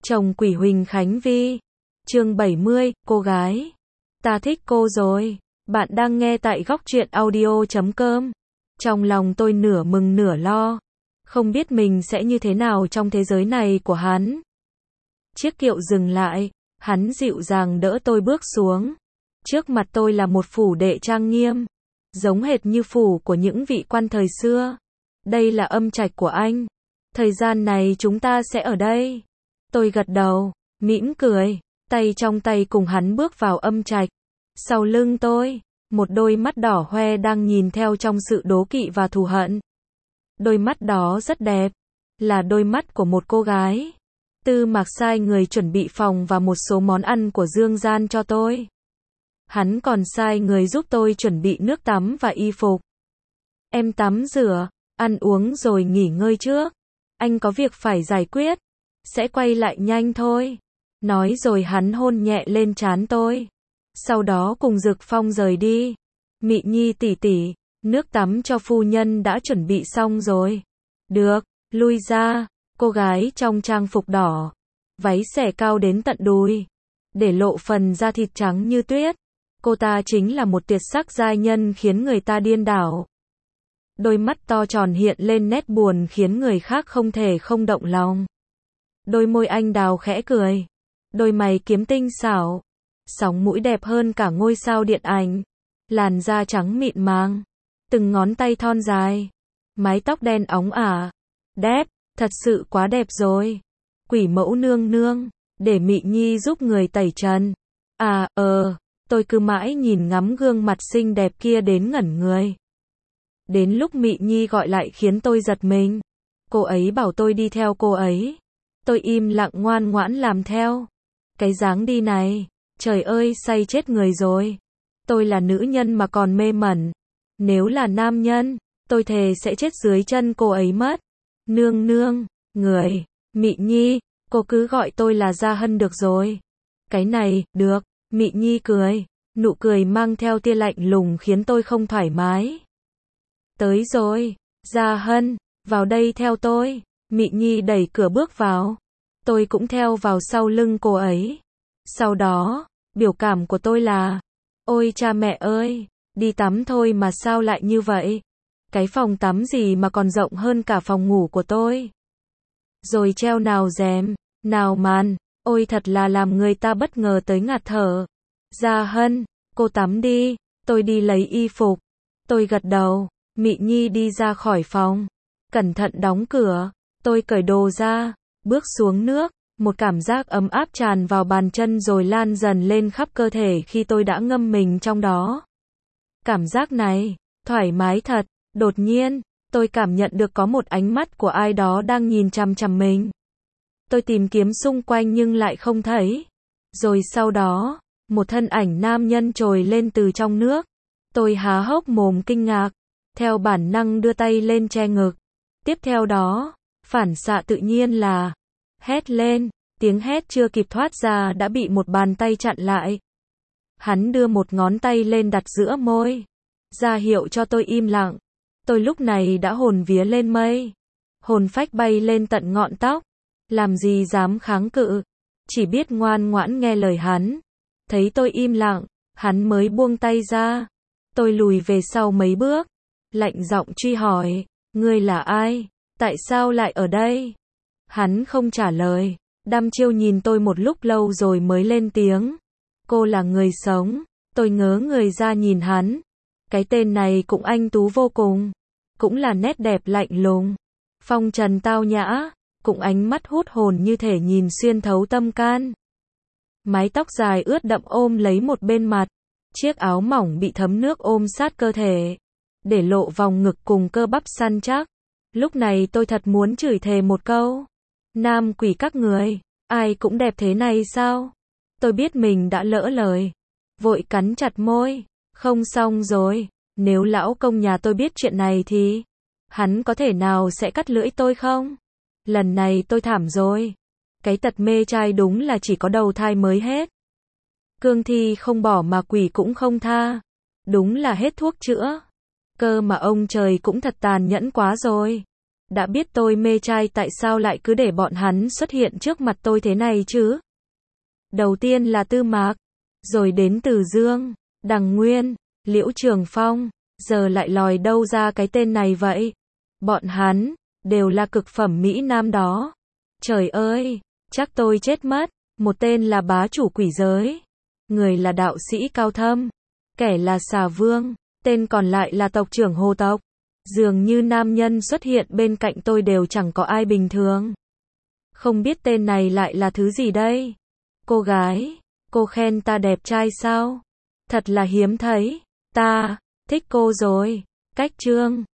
Chồng quỷ Huỳnh Khánh Vi. Chương 70, cô gái. Ta thích cô rồi. Bạn đang nghe tại góc truyện audio.com. Trong lòng tôi nửa mừng nửa lo. Không biết mình sẽ như thế nào trong thế giới này của hắn. Chiếc kiệu dừng lại. Hắn dịu dàng đỡ tôi bước xuống. Trước mặt tôi là một phủ đệ trang nghiêm. Giống hệt như phủ của những vị quan thời xưa. Đây là âm trạch của anh. Thời gian này chúng ta sẽ ở đây. Tôi gật đầu, mỉm cười, tay trong tay cùng hắn bước vào âm trạch. Sau lưng tôi, một đôi mắt đỏ hoe đang nhìn theo trong sự đố kỵ và thù hận. Đôi mắt đó rất đẹp, là đôi mắt của một cô gái. Tư Mạc sai người chuẩn bị phòng và một số món ăn của Dương Gian cho tôi. Hắn còn sai người giúp tôi chuẩn bị nước tắm và y phục. Em tắm rửa, ăn uống rồi nghỉ ngơi trước. Anh có việc phải giải quyết. Sẽ quay lại nhanh thôi. Nói rồi hắn hôn nhẹ lên trán tôi. Sau đó cùng Dực Phong rời đi. Mị Nhi tỷ tỷ, nước tắm cho phu nhân đã chuẩn bị xong rồi. Được, lui ra. Cô gái trong trang phục đỏ, váy xẻ cao đến tận đùi, để lộ phần da thịt trắng như tuyết. Cô ta chính là một tuyệt sắc giai nhân khiến người ta điên đảo. Đôi mắt to tròn hiện lên nét buồn khiến người khác không thể không động lòng. Đôi môi anh đào khẽ cười. Đôi mày kiếm tinh xảo. Sóng mũi đẹp hơn cả ngôi sao điện ảnh. Làn da trắng mịn màng. Từng ngón tay thon dài. Mái tóc đen óng ả. Đẹp, thật sự quá đẹp rồi. Quỷ mẫu nương nương, để Mị Nhi giúp người tẩy trần. Tôi cứ mãi nhìn ngắm gương mặt xinh đẹp kia đến ngẩn người. Đến lúc Mị Nhi gọi lại khiến tôi giật mình. Cô ấy bảo tôi đi theo cô ấy. Tôi im lặng ngoan ngoãn làm theo. Cái dáng đi này, trời ơi say chết người rồi. Tôi là nữ nhân mà còn mê mẩn. Nếu là nam nhân, tôi thề sẽ chết dưới chân cô ấy mất. Nương nương, người, Mị Nhi, cô cứ gọi tôi là Gia Hân được rồi. Cái này, được, Mị Nhi cười. Nụ cười mang theo tia lạnh lùng khiến tôi không thoải mái. Tới rồi, Gia Hân, vào đây theo tôi. Mị Nhi đẩy cửa bước vào. Tôi cũng theo vào sau lưng cô ấy. Sau đó, biểu cảm của tôi là: ôi cha mẹ ơi, đi tắm thôi mà sao lại như vậy? Cái phòng tắm gì mà còn rộng hơn cả phòng ngủ của tôi? Rồi treo nào rèm, nào màn, ôi thật là làm người ta bất ngờ tới ngạt thở. Gia Hân, cô tắm đi, tôi đi lấy y phục. Tôi gật đầu, Mị Nhi đi ra khỏi phòng. Cẩn thận đóng cửa, tôi cởi đồ ra, bước xuống nước. Một cảm giác ấm áp tràn vào bàn chân rồi lan dần lên khắp cơ thể khi tôi đã ngâm mình trong đó. Cảm giác này, thoải mái thật. Đột nhiên, tôi cảm nhận được có một ánh mắt của ai đó đang nhìn chằm chằm mình. Tôi tìm kiếm xung quanh nhưng lại không thấy. Rồi sau đó, một thân ảnh nam nhân trồi lên từ trong nước. Tôi há hốc mồm kinh ngạc, theo bản năng đưa tay lên che ngực. Tiếp theo đó, phản xạ tự nhiên là hét lên, tiếng hét chưa kịp thoát ra đã bị một bàn tay chặn lại. Hắn đưa một ngón tay lên đặt giữa môi, ra hiệu cho tôi im lặng. Tôi lúc này đã hồn vía lên mây, hồn phách bay lên tận ngọn tóc, làm gì dám kháng cự, chỉ biết ngoan ngoãn nghe lời hắn. Thấy tôi im lặng, hắn mới buông tay ra. Tôi lùi về sau mấy bước, lạnh giọng truy hỏi: ngươi là ai? Tại sao lại ở đây? Hắn không trả lời, đăm chiêu nhìn tôi một lúc lâu rồi mới lên tiếng: cô là người sống. Tôi ngớ người ra nhìn hắn. Cái tên này cũng anh tú vô cùng, cũng là nét đẹp lạnh lùng, phong trần tao nhã, cũng ánh mắt hút hồn như thể nhìn xuyên thấu tâm can. Mái tóc dài ướt đẫm ôm lấy một bên mặt, chiếc áo mỏng bị thấm nước ôm sát cơ thể, để lộ vòng ngực cùng cơ bắp săn chắc. Lúc này tôi thật muốn chửi thề một câu: nam quỷ các người, ai cũng đẹp thế này sao? Tôi biết mình đã lỡ lời, vội cắn chặt môi. Không xong rồi, nếu lão công nhà tôi biết chuyện này thì hắn có thể nào sẽ cắt lưỡi tôi không? Lần này tôi thảm rồi. Cái tật mê trai đúng là chỉ có đầu thai mới hết. Cương thi không bỏ mà quỷ cũng không tha. Đúng là hết thuốc chữa. Cơ mà ông trời cũng thật tàn nhẫn quá rồi. Đã biết tôi mê trai tại sao lại cứ để bọn hắn xuất hiện trước mặt tôi thế này chứ? Đầu tiên là Tư Mạc, rồi đến Từ Dương, Đằng Nguyên, Liễu Trường Phong, giờ lại lòi đâu ra cái tên này vậy? Bọn hắn, đều là cực phẩm Mỹ Nam đó. Trời ơi, chắc tôi chết mất. Một tên là bá chủ quỷ giới, người là đạo sĩ cao thâm, kẻ là xà vương, tên còn lại là tộc trưởng hồ tộc. Dường như nam nhân xuất hiện bên cạnh tôi đều chẳng có ai bình thường. Không biết tên này lại là thứ gì đây? Cô gái, cô khen ta đẹp trai sao? Thật là hiếm thấy, ta thích cô rồi. Cách chương